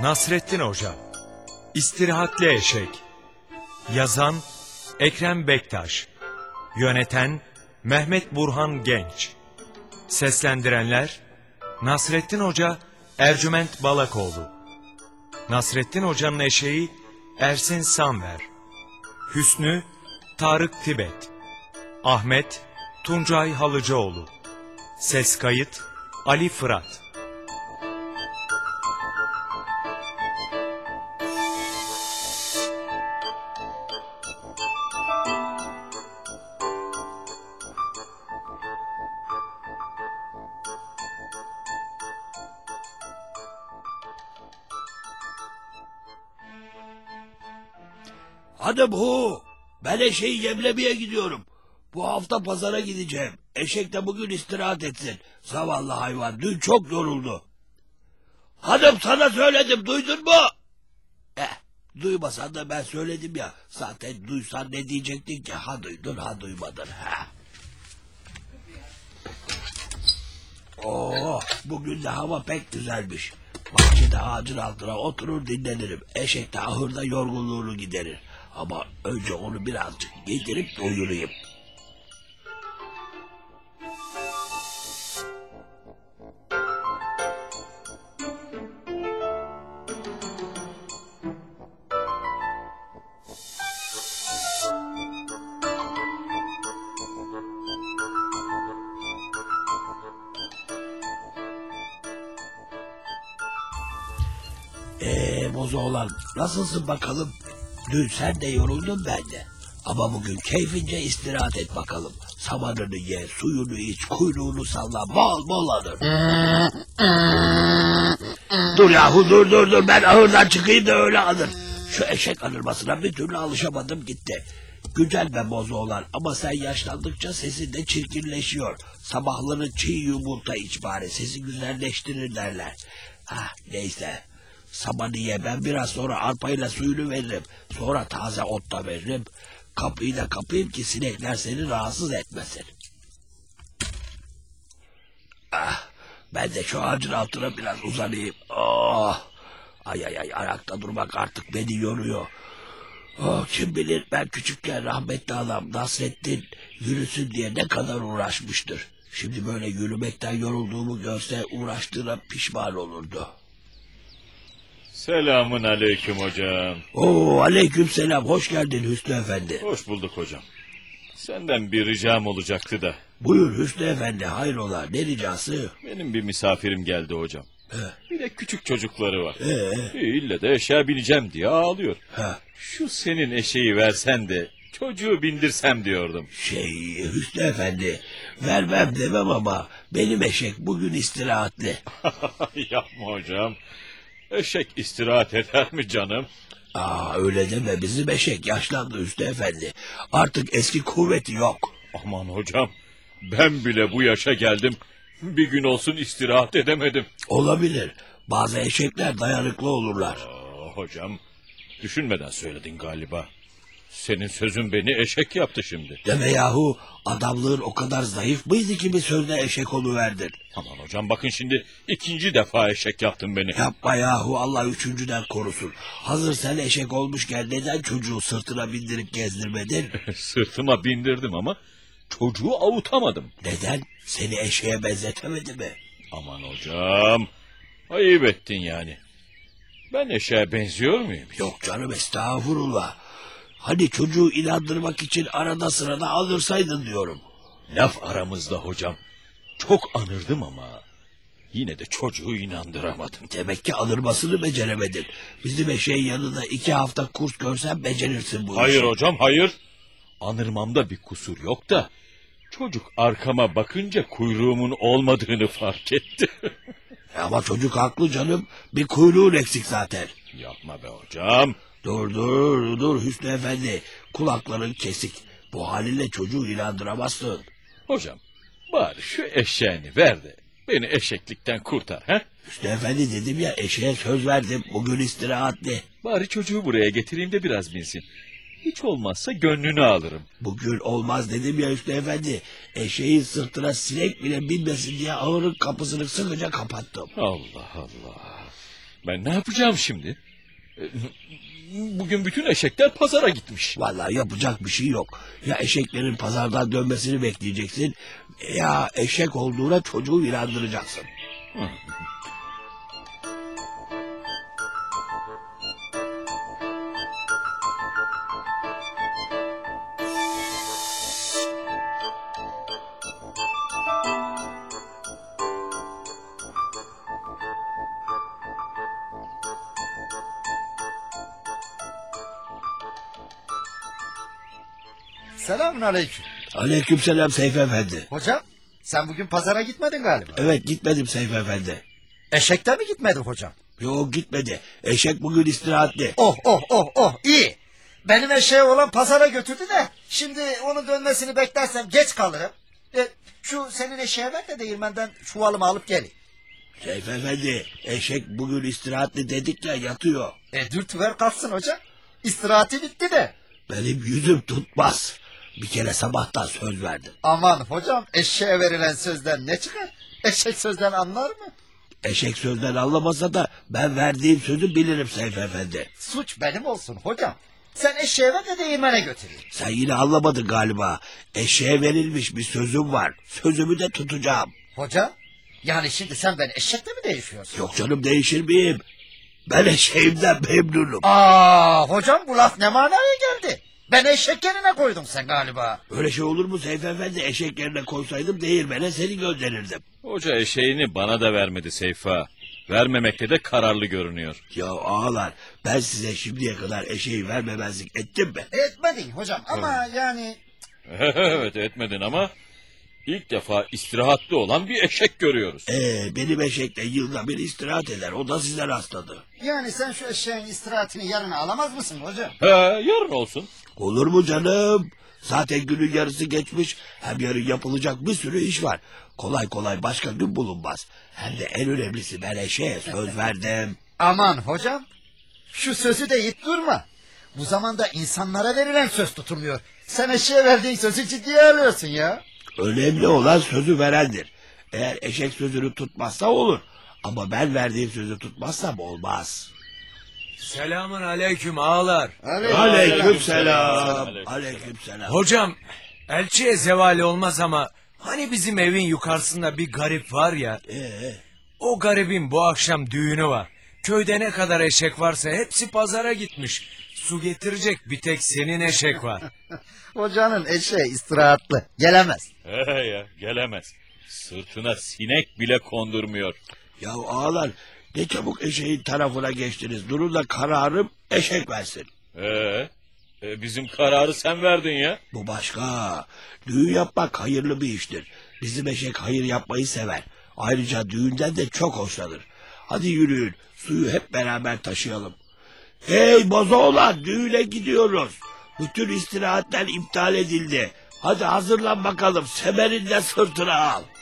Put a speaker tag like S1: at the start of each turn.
S1: Nasrettin Hoca. İstirahatli Eşek. Yazan Ekrem Bektaş. Yöneten Mehmet Burhan Genç. Seslendirenler Nasrettin Hoca, Ercüment Balakoğlu. Nasrettin Hoca'nın eşeği Ersin Samver. Hüsnü Tarık Tibet. Ahmet Tuncay Halıcıoğlu. Ses kayıt Ali Fırat.
S2: Hanım hu, ben eşeği yemlemeye gidiyorum. Bu hafta pazara gideceğim. Eşek de bugün istirahat etsin. Zavallı hayvan dün çok yoruldu. Hanım sana söyledim, duydun mu? Duymasan da ben söyledim ya. Zaten duysan ne diyecektin ki? Ha duydun ha duymadın. Bugün de hava pek güzelmiş. Bahçede ağacın altına oturur dinlenirim. Eşek de ahırda yorgunluğunu giderir. Ama önce onu birazcık yedirip doyurayım. Bozoğlan, nasılsın bakalım? Dün sen de yoruldun, ben de. Ama bugün keyfince istirahat et bakalım. Samanını ye, suyunu iç, kuyruğunu salla, bol bol alır. Dur yahu, dur, ben ahırdan çıkayım da öyle alır. Şu eşek anırmasına bir türlü alışamadım gitti. Güzel be Bozoğlan, ama sen yaşlandıkça sesin de çirkinleşiyor. Sabahları çiğ yumurta iç bari, sesi güzelleştirir derler. Neyse. Samanı ye, ben biraz sonra arpayla suyunu veririm. Sonra taze ot da veririm. Kapıyı da kapayım ki sinekler seni rahatsız etmesin. Ben de şu ağacın altına biraz uzanayım. Ay ayakta durmak artık beni yoruyor. Kim bilir, ben küçükken rahmetli adam Nasrettin yürüsün diye ne kadar uğraşmıştır. Şimdi böyle yürümekten yorulduğumu görse uğraştığına pişman olurdu.
S3: Selamun aleyküm hocam.
S2: Aleyküm selam, hoş geldin Hüsnü Efendi.
S3: Hoş bulduk hocam. Senden bir ricam olacaktı da.
S2: Buyur Hüsnü Efendi, hayrola, ne ricası?
S3: Benim bir misafirim geldi hocam. Bir de küçük çocukları var. İlle de eşeğe bineceğim diye ağlıyor. Şu senin eşeği versen de çocuğu bindirsem diyordum.
S2: Hüsnü Efendi, vermem demem ama benim eşek bugün istirahatli.
S3: Yapma hocam. Eşek istirahat eder mi canım?
S2: Öyle deme, bizim eşek yaşlandı Hüsnü Efendi. Artık eski kuvveti yok.
S3: Aman hocam, ben bile bu yaşa geldim. Bir gün olsun istirahat edemedim.
S2: Olabilir. Bazı eşekler dayanıklı olurlar.
S3: Hocam, düşünmeden söyledin galiba. Senin sözün beni eşek yaptı şimdi.
S2: Deme yahu, adamlığın o kadar zayıf mıydı ki bir sözle eşek oluverdin?
S3: Aman hocam, bakın şimdi 2. defa eşek yaptın beni.
S2: Yapma yahu, Allah 3.'den korusun. Hazır sen eşek olmuşken neden çocuğu sırtına bindirip gezdirmedin?
S3: Sırtıma bindirdim ama çocuğu avutamadım.
S2: Neden? Seni eşeğe benzetemedi mi?
S3: Aman hocam, ayıp ettin yani. Ben eşeğe benziyor muyum?
S2: Yok canım, estağfurullah. Hani çocuğu inandırmak için arada sırada alırsaydın diyorum.
S3: Laf aramızda hocam. Çok anırdım ama yine de çocuğu inandıramadım.
S2: Demek ki alırmasını beceremedin. Bizim eşeğin yanında 2 hafta kurs görsen becerirsin bu işi.
S3: Hayır hocam, hayır. Anırmamda bir kusur yok da çocuk arkama bakınca kuyruğumun olmadığını fark etti.
S2: Ama çocuk haklı canım. Bir kuyruğun eksik zaten.
S3: Yapma be hocam.
S2: Dur Hüsnü Efendi. Kulakların kesik. Bu halinle çocuğu inandıramazsın.
S3: Hocam, bari şu eşeğini ver de beni eşeklikten kurtar.
S2: Hüsnü Efendi, dedim ya, eşeğe söz verdim. Bugün istirahatli.
S3: Bari çocuğu buraya getireyim de biraz binsin. Hiç olmazsa gönlünü alırım.
S2: Bugün olmaz dedim ya Hüsnü Efendi. Eşeğin sırtına sinek bile binmesin diye ahırın kapısını sıkıca kapattım.
S3: Allah Allah. Ben ne yapacağım şimdi? Bugün bütün eşekler pazara gitmiş.
S2: Vallahi yapacak bir şey yok. Ya eşeklerin pazardan dönmesini bekleyeceksin, ya eşek olduğuna çocuğu inandıracaksın.
S4: Selamun aleyküm.
S2: Aleykümselam Seyfi Efendi.
S4: Hocam sen bugün pazara gitmedin galiba.
S2: Evet, gitmedim Seyfi Efendi.
S4: Eşekte mi gitmedin hocam?
S2: Yok, gitmedi. Eşek bugün istirahatli.
S4: Oh iyi. Benim eşeği olan pazara götürdü de şimdi onun dönmesini beklersem geç kalırım. Şu senin eşeğe ver de değirmenden çuvalımı alıp geleyim.
S2: Seyfi Efendi, eşek bugün istirahatli dedik ya, yatıyor.
S4: Dürtüver kalksın hocam. İstirahati bitti de.
S2: Benim yüzüm tutmaz. Bir kere sabahtan söz verdim.
S4: Aman hocam eşeğe verilen sözden ne çıkar? Eşek sözden anlar mı?
S2: Eşek sözden anlamasa da ben verdiğim sözü bilirim Seyfi Efendi.
S4: Suç benim olsun hocam. Sen eşeğe ver de değirmene götüreyim.
S2: Sen yine anlamadın galiba. Eşeğe verilmiş bir sözüm var. Sözümü de tutacağım.
S4: Hocam yani şimdi sen beni eşekle mi değişiyorsun?
S2: Yok canım, değişir miyim? Ben eşeğimden memnunum.
S4: Hocam bu laf ne manaya geldi? Ben eşek yerine koydum sen galiba.
S2: Öyle şey olur mu Seyfi Efendi? Eşek yerine koysaydım değirmene seni gönderirdim.
S3: Hoca eşeğini bana da vermedi Seyfa. Vermemekte de kararlı görünüyor.
S2: Ya ağalar, ben size şimdiye kadar eşeği vermemezlik ettim mi?
S4: Etmedin hocam ama yani...
S3: Evet, etmedin ama ilk defa istirahatli olan bir eşek görüyoruz.
S2: Benim eşek de yılda bir istirahat eder. O da size rastladı.
S4: Yani sen şu eşeğin istirahatini yarına alamaz mısın hocam?
S3: Yarın olsun.
S2: Olur mu canım? Zaten günün yarısı geçmiş. Hem yarın yapılacak bir sürü iş var. Kolay kolay başka gün bulunmaz. Hem de en önemlisi, ben eşeğe söz verdim.
S4: Aman hocam şu sözü de yit durma. Bu zamanda insanlara verilen söz tutulmuyor. Sen eşeğe verdiğin sözü ciddiye alıyorsun ya.
S2: Önemli olan sözü verendir. Eğer eşek sözünü tutmazsa olur. Ama ben verdiğim sözü tutmazsam olmaz.
S1: Selamun aleyküm ağalar.
S2: Aleykümselam. Aleykümselam.
S1: Hocam elçiye zevali olmaz ama hani bizim evin yukarısında bir garip var ya. O garibin bu akşam düğünü var. Köyde ne kadar eşek varsa hepsi pazara gitmiş. Su getirecek bir tek senin eşek var.
S4: Hocanın eşeği istirahatlı gelemez.
S3: Ya gelemez. Sırtına sinek bile kondurmuyor.
S2: Ya ağalar, ne çabuk eşeğin tarafına geçtiniz. Durun da kararım eşek versin.
S3: Bizim kararı sen verdin ya.
S2: Bu başka. Düğün yapmak hayırlı bir iştir. Bizim eşek hayır yapmayı sever. Ayrıca düğünden de çok hoşlanır. Hadi yürüyün, suyu hep beraber taşıyalım. Hey bozoğlan, düğüne gidiyoruz. Bütün istirahatler iptal edildi. Hadi hazırlan bakalım, semerini de sırtına al.